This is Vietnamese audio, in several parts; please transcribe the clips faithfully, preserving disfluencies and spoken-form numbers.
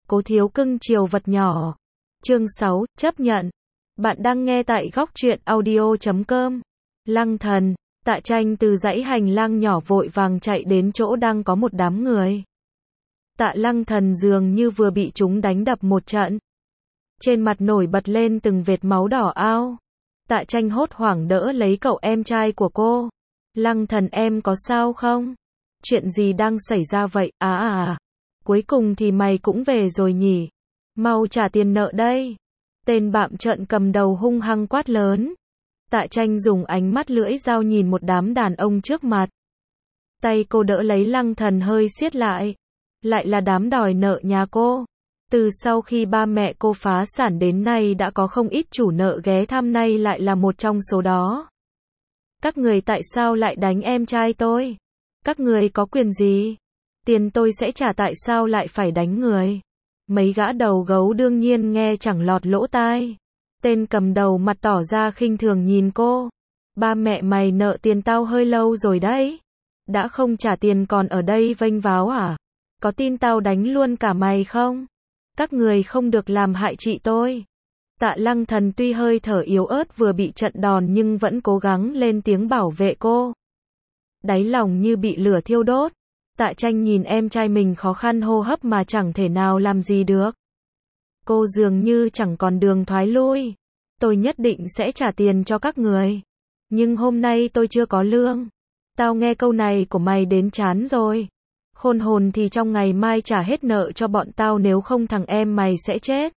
Cố thiếu cưng chiều vật nhỏ. Chương sáu, chấp nhận. Bạn đang nghe tại góc truyện audio chấm com. Lăng Thần, Tạ Tranh từ dãy hành lang nhỏ vội vàng chạy đến chỗ đang có một đám người. Tạ Lăng Thần dường như vừa bị chúng đánh đập một trận. Trên mặt nổi bật lên từng vệt máu đỏ ao. Tạ Tranh hốt hoảng đỡ lấy cậu em trai của cô. Lăng Thần, em có sao không? Chuyện gì đang xảy ra vậy? À à à. Cuối cùng thì mày cũng về rồi nhỉ? Mau trả tiền nợ đây. Tên bạm trợn cầm đầu hung hăng quát lớn. Tạ Tranh dùng ánh mắt lưỡi dao nhìn một đám đàn ông trước mặt. Tay cô đỡ lấy Lăng Thần hơi siết lại. Lại là đám đòi nợ nhà cô. Từ sau khi ba mẹ cô phá sản đến nay đã có không ít chủ nợ ghé thăm, nay lại là một trong số đó. Các người tại sao lại đánh em trai tôi? Các người có quyền gì? Tiền tôi sẽ trả, tại sao lại phải đánh người? Mấy gã đầu gấu đương nhiên nghe chẳng lọt lỗ tai. Tên cầm đầu mặt tỏ ra khinh thường nhìn cô. Ba mẹ mày nợ tiền tao hơi lâu rồi đấy. Đã không trả tiền còn ở đây vênh váo à? Có tin tao đánh luôn cả mày không? Các người không được làm hại chị tôi. Tạ Lăng Thần tuy hơi thở yếu ớt vừa bị trận đòn nhưng vẫn cố gắng lên tiếng bảo vệ cô. Đáy lòng như bị lửa thiêu đốt. Tạ Tranh nhìn em trai mình khó khăn hô hấp mà chẳng thể nào làm gì được. Cô dường như chẳng còn đường thoái lui. Tôi nhất định sẽ trả tiền cho các người. Nhưng hôm nay tôi chưa có lương. Tao nghe câu này của mày đến chán rồi. Khôn hồn thì trong ngày mai trả hết nợ cho bọn tao, nếu không thằng em mày sẽ chết.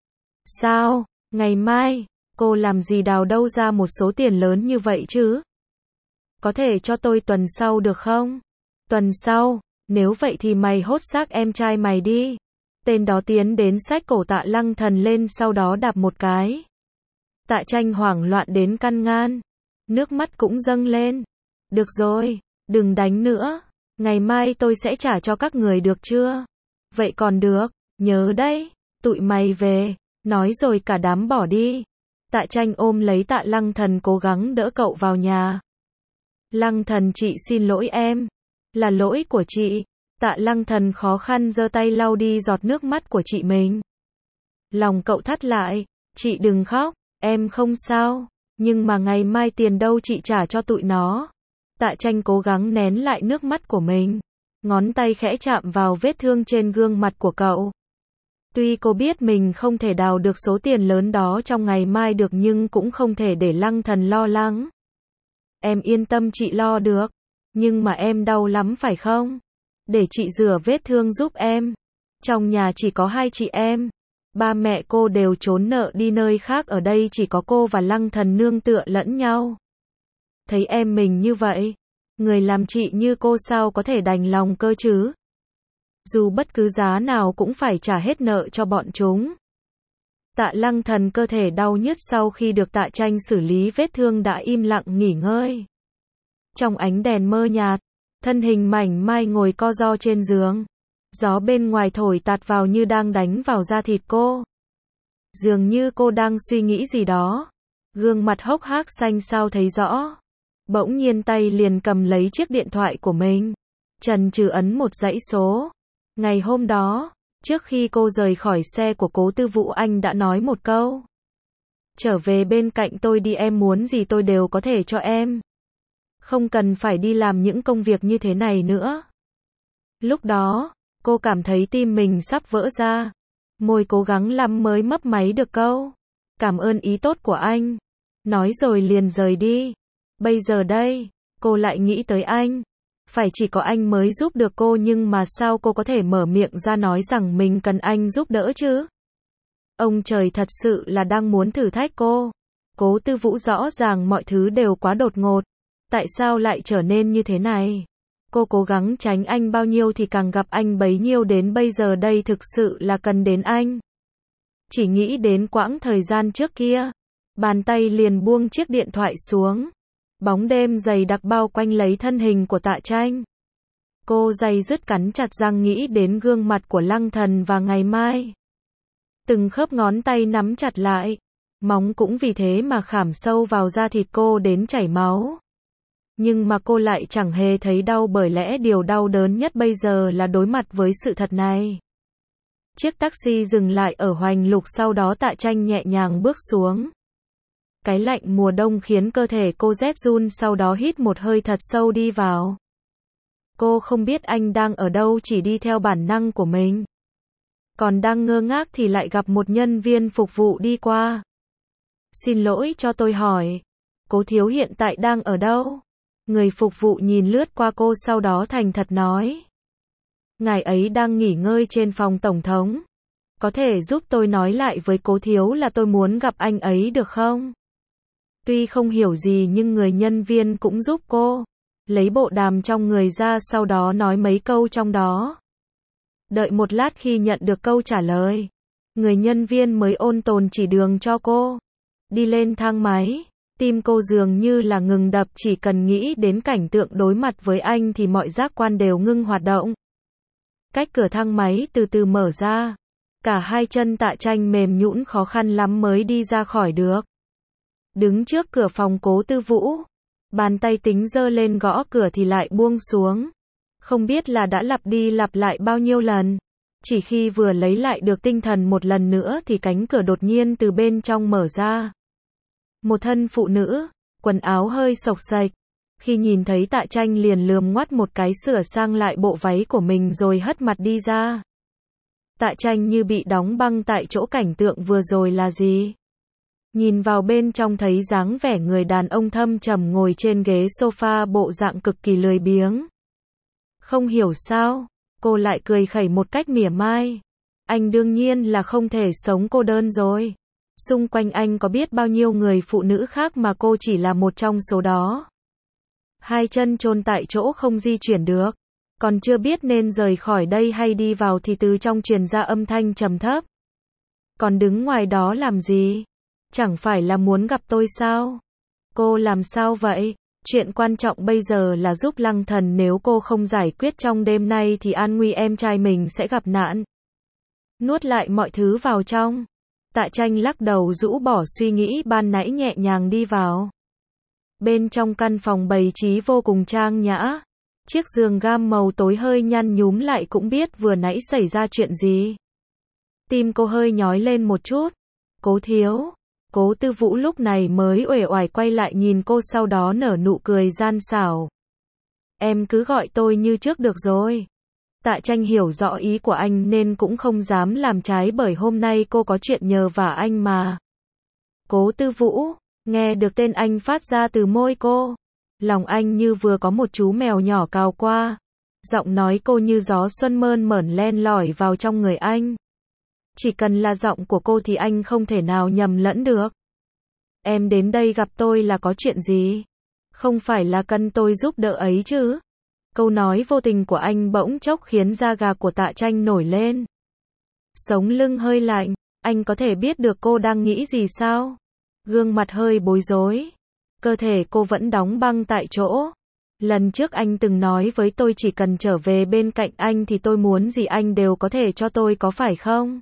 Sao? Ngày mai? Cô làm gì đào đâu ra một số tiền lớn như vậy chứ? Có thể cho tôi tuần sau được không? Tuần sau? Nếu vậy thì mày hốt xác em trai mày đi. Tên đó tiến đến xách cổ Tạ Lăng Thần lên, sau đó đạp một cái. Tạ Tranh hoảng loạn đến căn ngan. Nước mắt cũng dâng lên. Được rồi, đừng đánh nữa. Ngày mai tôi sẽ trả cho các người được chưa? Vậy còn được, nhớ đấy, tụi mày về. Nói rồi cả đám bỏ đi. Tạ Tranh ôm lấy Tạ Lăng Thần cố gắng đỡ cậu vào nhà. Lăng Thần, chị xin lỗi em. Là lỗi của chị. Tạ Lăng Thần khó khăn giơ tay lau đi giọt nước mắt của chị mình. Lòng cậu thắt lại. Chị đừng khóc, em không sao. Nhưng mà ngày mai tiền đâu chị trả cho tụi nó? Tạ Tranh cố gắng nén lại nước mắt của mình. Ngón tay khẽ chạm vào vết thương trên gương mặt của cậu. Tuy cô biết mình không thể đào được số tiền lớn đó trong ngày mai được, nhưng cũng không thể để Lăng Thần lo lắng. Em yên tâm, chị lo được. Nhưng mà em đau lắm phải không? Để chị rửa vết thương giúp em. Trong nhà chỉ có hai chị em. Ba mẹ cô đều trốn nợ đi nơi khác, ở đây chỉ có cô và Lăng Thần nương tựa lẫn nhau. Thấy em mình như vậy, người làm chị như cô sao có thể đành lòng cơ chứ? Dù bất cứ giá nào cũng phải trả hết nợ cho bọn chúng. Tạ Lăng Thần cơ thể đau nhức sau khi được Tạ Tranh xử lý vết thương đã im lặng nghỉ ngơi. Trong ánh đèn mơ nhạt, thân hình mảnh mai ngồi co ro trên giường. Gió bên ngoài thổi tạt vào như đang đánh vào da thịt cô. Dường như cô đang suy nghĩ gì đó. Gương mặt hốc hác xanh xao thấy rõ. Bỗng nhiên tay liền cầm lấy chiếc điện thoại của mình. Chần chừ ấn một dãy số. Ngày hôm đó, trước khi cô rời khỏi xe của Cố Tư Vũ, anh đã nói một câu. Trở về bên cạnh tôi đi, em muốn gì tôi đều có thể cho em. Không cần phải đi làm những công việc như thế này nữa. Lúc đó, cô cảm thấy tim mình sắp vỡ ra. Môi cố gắng lắm mới mấp máy được câu. Cảm ơn ý tốt của anh. Nói rồi liền rời đi. Bây giờ đây, cô lại nghĩ tới anh. Phải chỉ có anh mới giúp được cô, nhưng mà sao cô có thể mở miệng ra nói rằng mình cần anh giúp đỡ chứ? Ông trời thật sự là đang muốn thử thách cô. Cố Tư Vũ, rõ ràng mọi thứ đều quá đột ngột. Tại sao lại trở nên như thế này? Cô cố gắng tránh anh bao nhiêu thì càng gặp anh bấy nhiêu, đến bây giờ đây thực sự là cần đến anh. Chỉ nghĩ đến quãng thời gian trước kia, bàn tay liền buông chiếc điện thoại xuống. Bóng đêm dày đặc bao quanh lấy thân hình của Tạ Tranh. Cô day dứt cắn chặt răng nghĩ đến gương mặt của Lăng Thần và ngày mai. Từng khớp ngón tay nắm chặt lại. Móng cũng vì thế mà khảm sâu vào da thịt cô đến chảy máu. Nhưng mà cô lại chẳng hề thấy đau, bởi lẽ điều đau đớn nhất bây giờ là đối mặt với sự thật này. Chiếc taxi dừng lại ở Hoành Lục, sau đó Tạ Tranh nhẹ nhàng bước xuống. Cái lạnh mùa đông khiến cơ thể cô rét run, sau đó hít một hơi thật sâu đi vào. Cô không biết anh đang ở đâu, chỉ đi theo bản năng của mình. Còn đang ngơ ngác thì lại gặp một nhân viên phục vụ đi qua. Xin lỗi, cho tôi hỏi, Cố thiếu hiện tại đang ở đâu? Người phục vụ nhìn lướt qua cô, sau đó thành thật nói. Ngài ấy đang nghỉ ngơi trên phòng tổng thống. Có thể giúp tôi nói lại với Cố thiếu là tôi muốn gặp anh ấy được không? Tuy không hiểu gì nhưng người nhân viên cũng giúp cô. Lấy bộ đàm trong người ra, sau đó nói mấy câu trong đó. Đợi một lát, khi nhận được câu trả lời, người nhân viên mới ôn tồn chỉ đường cho cô. Đi lên thang máy, tim cô dường như là ngừng đập, chỉ cần nghĩ đến cảnh tượng đối mặt với anh thì mọi giác quan đều ngưng hoạt động. Cách cửa thang máy từ từ mở ra. Cả hai chân Tạ Tranh mềm nhũn, khó khăn lắm mới đi ra khỏi được. Đứng trước cửa phòng Cố Tư Vũ, bàn tay tính giơ lên gõ cửa thì lại buông xuống. Không biết là đã lặp đi lặp lại bao nhiêu lần. Chỉ khi vừa lấy lại được tinh thần một lần nữa thì cánh cửa đột nhiên từ bên trong mở ra. Một thân phụ nữ, quần áo hơi xộc xệch. Khi nhìn thấy Tạ Tranh liền lườm ngoắt một cái, sửa sang lại bộ váy của mình rồi hất mặt đi ra. Tạ Tranh như bị đóng băng tại chỗ, cảnh tượng vừa rồi là gì? Nhìn vào bên trong thấy dáng vẻ người đàn ông thâm trầm ngồi trên ghế sofa, bộ dạng cực kỳ lười biếng. Không hiểu sao, cô lại cười khẩy một cách mỉa mai. Anh đương nhiên là không thể sống cô đơn rồi. Xung quanh anh có biết bao nhiêu người phụ nữ khác mà cô chỉ là một trong số đó. Hai chân chôn tại chỗ không di chuyển được. Còn chưa biết nên rời khỏi đây hay đi vào thì từ trong truyền ra âm thanh trầm thấp. Còn đứng ngoài đó làm gì? Chẳng phải là muốn gặp tôi sao? Cô làm sao vậy? Chuyện quan trọng bây giờ là giúp Lăng Thần, nếu cô không giải quyết trong đêm nay thì an nguy em trai mình sẽ gặp nạn. Nuốt lại mọi thứ vào trong. Tạ Tranh lắc đầu rũ bỏ suy nghĩ ban nãy, nhẹ nhàng đi vào. Bên trong căn phòng bày trí vô cùng trang nhã. Chiếc giường gam màu tối hơi nhăn nhúm lại, cũng biết vừa nãy xảy ra chuyện gì. Tim cô hơi nhói lên một chút. Cố thiếu. Cố Tư Vũ lúc này mới uể oải quay lại nhìn cô, sau đó nở nụ cười gian xảo. Em cứ gọi tôi như trước được rồi. Tạ Tranh hiểu rõ ý của anh nên cũng không dám làm trái, bởi hôm nay cô có chuyện nhờ vả anh mà. Cố Tư Vũ, nghe được tên anh phát ra từ môi cô. Lòng anh như vừa có một chú mèo nhỏ cào qua. Giọng nói cô như gió xuân mơn mởn len lỏi vào trong người anh. Chỉ cần là giọng của cô thì anh không thể nào nhầm lẫn được. Em đến đây gặp tôi là có chuyện gì? Không phải là cần tôi giúp đỡ ấy chứ? Câu nói vô tình của anh bỗng chốc khiến da gà của Tạ Tranh nổi lên. Sống lưng hơi lạnh, anh có thể biết được cô đang nghĩ gì sao? Gương mặt hơi bối rối. Cơ thể cô vẫn đóng băng tại chỗ. Lần trước anh từng nói với tôi chỉ cần trở về bên cạnh anh thì tôi muốn gì anh đều có thể cho tôi, có phải không?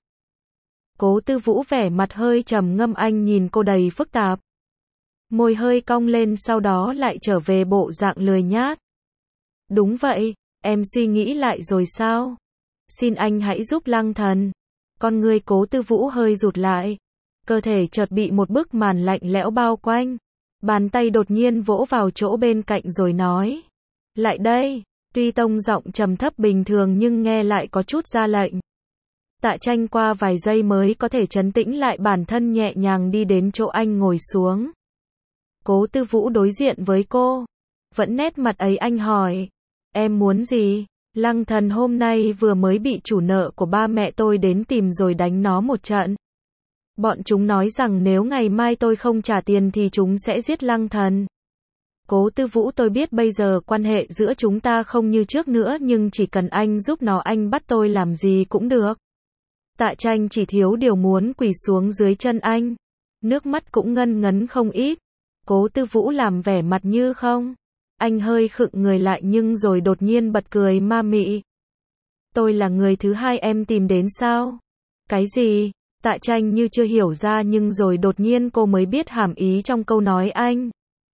Cố Tư Vũ vẻ mặt hơi trầm ngâm, anh nhìn cô đầy phức tạp. Môi hơi cong lên, sau đó lại trở về bộ dạng lười nhát. Đúng vậy, em suy nghĩ lại rồi sao? Xin anh hãy giúp Lăng Thần. Con người Cố Tư Vũ hơi rụt lại. Cơ thể chợt bị một bức màn lạnh lẽo bao quanh. Bàn tay đột nhiên vỗ vào chỗ bên cạnh rồi nói. Lại đây. Tuy tông giọng trầm thấp bình thường nhưng nghe lại có chút ra lệnh. Tạ Tranh qua vài giây mới có thể trấn tĩnh lại bản thân, nhẹ nhàng đi đến chỗ anh ngồi xuống. Cố Tư Vũ đối diện với cô. Vẫn nét mặt ấy, anh hỏi. Em muốn gì? Lăng Thần hôm nay vừa mới bị chủ nợ của ba mẹ tôi đến tìm rồi đánh nó một trận. Bọn chúng nói rằng nếu ngày mai tôi không trả tiền thì chúng sẽ giết Lăng Thần. Cố Tư Vũ, tôi biết bây giờ quan hệ giữa chúng ta không như trước nữa, nhưng chỉ cần anh giúp nó, anh bắt tôi làm gì cũng được. Tạ Tranh chỉ thiếu điều muốn quỳ xuống dưới chân anh. Nước mắt cũng ngân ngấn không ít. Cố Tư Vũ làm vẻ mặt như không. Anh hơi khựng người lại nhưng rồi đột nhiên bật cười ma mị. Tôi là người thứ hai em tìm đến sao? Cái gì? Tạ Tranh như chưa hiểu ra, nhưng rồi đột nhiên cô mới biết hàm ý trong câu nói anh.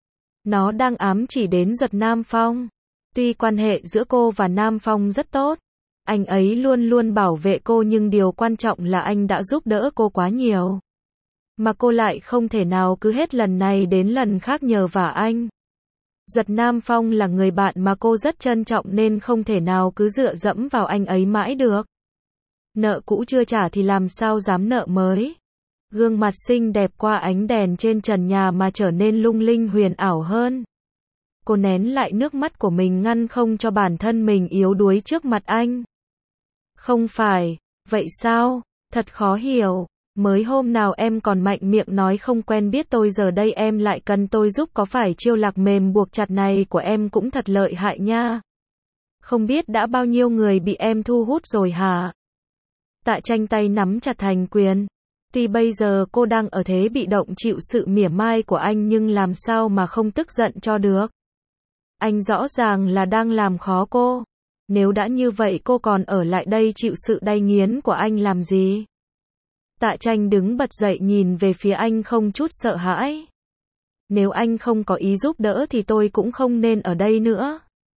Nó đang ám chỉ đến Duật Nam Phong. Tuy quan hệ giữa cô và Nam Phong rất tốt, Anh ấy luôn luôn bảo vệ cô nhưng điều quan trọng là anh đã giúp đỡ cô quá nhiều. Mà cô lại không thể nào cứ hết lần này đến lần khác nhờ vả anh. Giật Nam Phong là người bạn mà cô rất trân trọng nên không thể nào cứ dựa dẫm vào anh ấy mãi được. Nợ cũ chưa trả thì làm sao dám nợ mới. Gương mặt xinh đẹp qua ánh đèn trên trần nhà mà trở nên lung linh huyền ảo hơn. Cô nén lại nước mắt của mình ngăn không cho bản thân mình yếu đuối trước mặt anh. Không phải, vậy sao? Thật khó hiểu. Mới hôm nào em còn mạnh miệng nói không quen biết tôi, giờ đây em lại cần tôi giúp, có phải chiêu lạc mềm buộc chặt này của em cũng thật lợi hại nha. Không biết đã bao nhiêu người bị em thu hút rồi hả? Tạ Tranh tay nắm chặt thành quyền. Tuy bây giờ cô đang ở thế bị động chịu sự mỉa mai của anh nhưng làm sao mà không tức giận cho được. Anh rõ ràng là đang làm khó cô. Nếu đã như vậy cô còn ở lại đây chịu sự đay nghiến của anh làm gì? Tạ Tranh đứng bật dậy nhìn về phía anh không chút sợ hãi. Nếu anh không có ý giúp đỡ thì tôi cũng không nên ở đây nữa.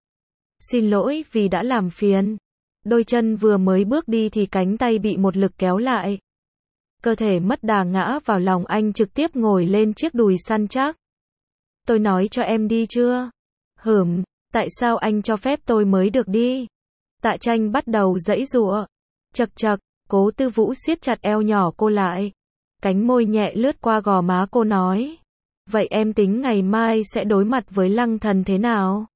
Xin lỗi vì đã làm phiền. Đôi chân vừa mới bước đi thì cánh tay bị một lực kéo lại. Cơ thể mất đà ngã vào lòng anh, trực tiếp ngồi lên chiếc đùi săn chắc. Tôi nói cho em đi chưa? Hửm, tại sao anh cho phép tôi mới được đi? Tạ Tranh bắt đầu giãy giụa. Chậc chậc, Cố Tư Vũ siết chặt eo nhỏ cô lại. Cánh môi nhẹ lướt qua gò má cô nói. Vậy em tính ngày mai sẽ đối mặt với Lăng Thần thế nào?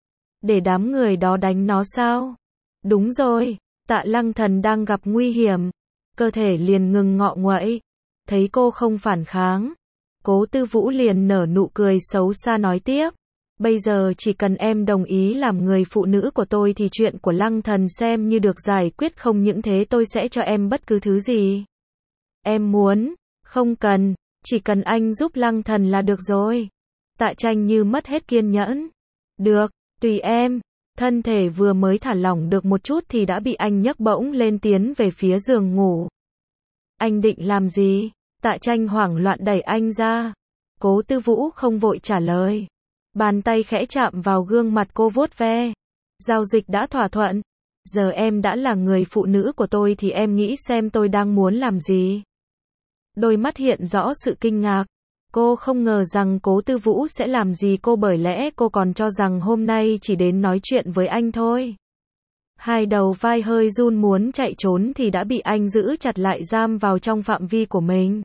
Để đám người đó đánh nó sao? Đúng rồi, Tạ Lăng Thần đang gặp nguy hiểm. Cơ thể liền ngừng ngọ nguậy. Thấy cô không phản kháng, Cố Tư Vũ liền nở nụ cười xấu xa nói tiếp. Bây giờ chỉ cần em đồng ý làm người phụ nữ của tôi thì chuyện của Lăng Thần xem như được giải quyết, không những thế tôi sẽ cho em bất cứ thứ gì em muốn. Không cần, chỉ cần anh giúp Lăng Thần là được rồi. Tạ Tranh như mất hết kiên nhẫn. Được, tùy em. Thân thể vừa mới thả lỏng được một chút thì đã bị anh nhấc bổng lên tiến về phía giường ngủ. Anh định làm gì? Tạ Tranh hoảng loạn đẩy anh ra. Cố Tư Vũ không vội trả lời. Bàn tay khẽ chạm vào gương mặt cô vuốt ve. Giao dịch đã thỏa thuận. Giờ em đã là người phụ nữ của tôi thì em nghĩ xem tôi đang muốn làm gì. Đôi mắt hiện rõ sự kinh ngạc. Cô không ngờ rằng Cố Tư Vũ sẽ làm gì cô, bởi lẽ cô còn cho rằng hôm nay chỉ đến nói chuyện với anh thôi. Hai đầu vai hơi run muốn chạy trốn thì đã bị anh giữ chặt lại, giam vào trong phạm vi của mình.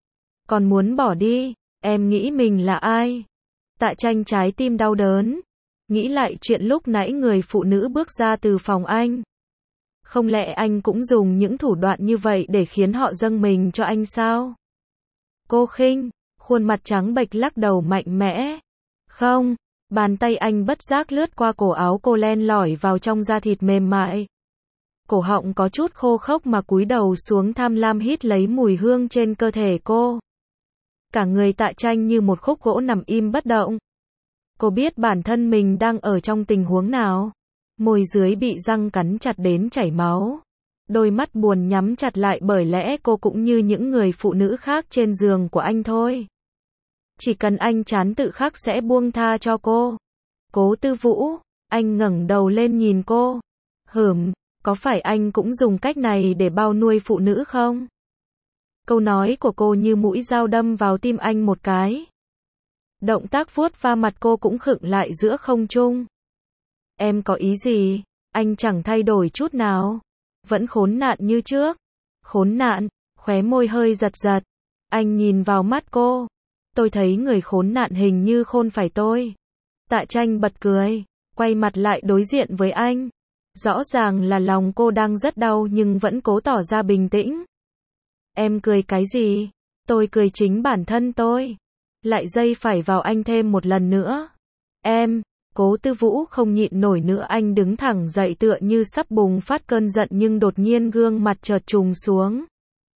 Còn muốn bỏ đi, em nghĩ mình là ai? Tạ Tranh trái tim đau đớn. Nghĩ lại chuyện lúc nãy người phụ nữ bước ra từ phòng anh. Không lẽ anh cũng dùng những thủ đoạn như vậy để khiến họ dâng mình cho anh sao? Cô khinh, khuôn mặt trắng bệch lắc đầu mạnh mẽ. Không, bàn tay anh bất giác lướt qua cổ áo cô, len lỏi vào trong da thịt mềm mại. Cổ họng có chút khô khốc mà cúi đầu xuống tham lam hít lấy mùi hương trên cơ thể cô. Cả người Tạ Tranh như một khúc gỗ nằm im bất động. Cô biết bản thân mình đang ở trong tình huống nào. Môi dưới bị răng cắn chặt đến chảy máu. Đôi mắt buồn nhắm chặt lại, bởi lẽ cô cũng như những người phụ nữ khác trên giường của anh thôi. Chỉ cần anh chán tự khắc sẽ buông tha cho cô. Cố Tư Vũ, anh ngẩng đầu lên nhìn cô. Hửm, có phải anh cũng dùng cách này để bao nuôi phụ nữ không? Câu nói của cô như mũi dao đâm vào tim anh một cái. Động tác vuốt va mặt cô cũng khựng lại giữa không trung. Em có ý gì? Anh chẳng thay đổi chút nào. Vẫn khốn nạn như trước. Khốn nạn, khóe môi hơi giật giật. Anh nhìn vào mắt cô. Tôi thấy người khốn nạn hình như khôn phải tôi. Tạ Tranh bật cười, quay mặt lại đối diện với anh. Rõ ràng là lòng cô đang rất đau nhưng vẫn cố tỏ ra bình tĩnh. Em cười cái gì? Tôi cười chính bản thân tôi. Lại dây phải vào anh thêm một lần nữa. Em, Cố Tư Vũ không nhịn nổi nữa, anh đứng thẳng dậy tựa như sắp bùng phát cơn giận nhưng đột nhiên gương mặt chợt trùng xuống.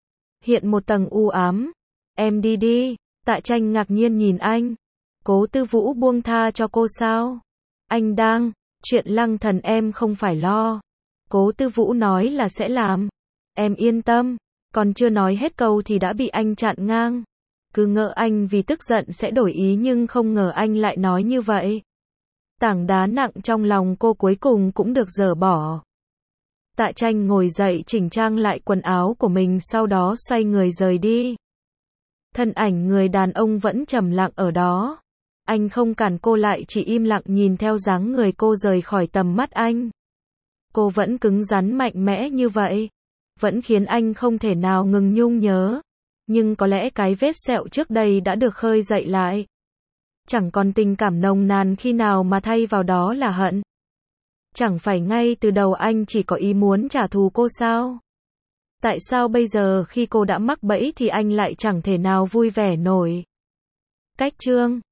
Hiện một tầng u ám. Em đi đi. Tạ Tranh ngạc nhiên nhìn anh. Cố Tư Vũ buông tha cho cô sao? Anh đang, chuyện Lăng Thần em không phải lo. Cố Tư Vũ nói là sẽ làm. Em yên tâm. Còn chưa nói hết câu thì đã bị anh chặn ngang. Cứ ngỡ anh vì tức giận sẽ đổi ý nhưng không ngờ anh lại nói như vậy. Tảng đá nặng trong lòng cô cuối cùng cũng được dỡ bỏ. Tạ Tranh ngồi dậy chỉnh trang lại quần áo của mình sau đó xoay người rời đi. Thân ảnh người đàn ông vẫn trầm lặng ở đó. Anh không cản cô lại, chỉ im lặng nhìn theo dáng người cô rời khỏi tầm mắt anh. Cô vẫn cứng rắn mạnh mẽ như vậy, vẫn khiến anh không thể nào ngừng nhung nhớ. Nhưng có lẽ cái vết sẹo trước đây đã được khơi dậy lại. Chẳng còn tình cảm nồng nàn khi nào mà thay vào đó là hận. Chẳng phải ngay từ đầu anh chỉ có ý muốn trả thù cô sao? Tại sao bây giờ khi cô đã mắc bẫy thì anh lại chẳng thể nào vui vẻ nổi? Cách chương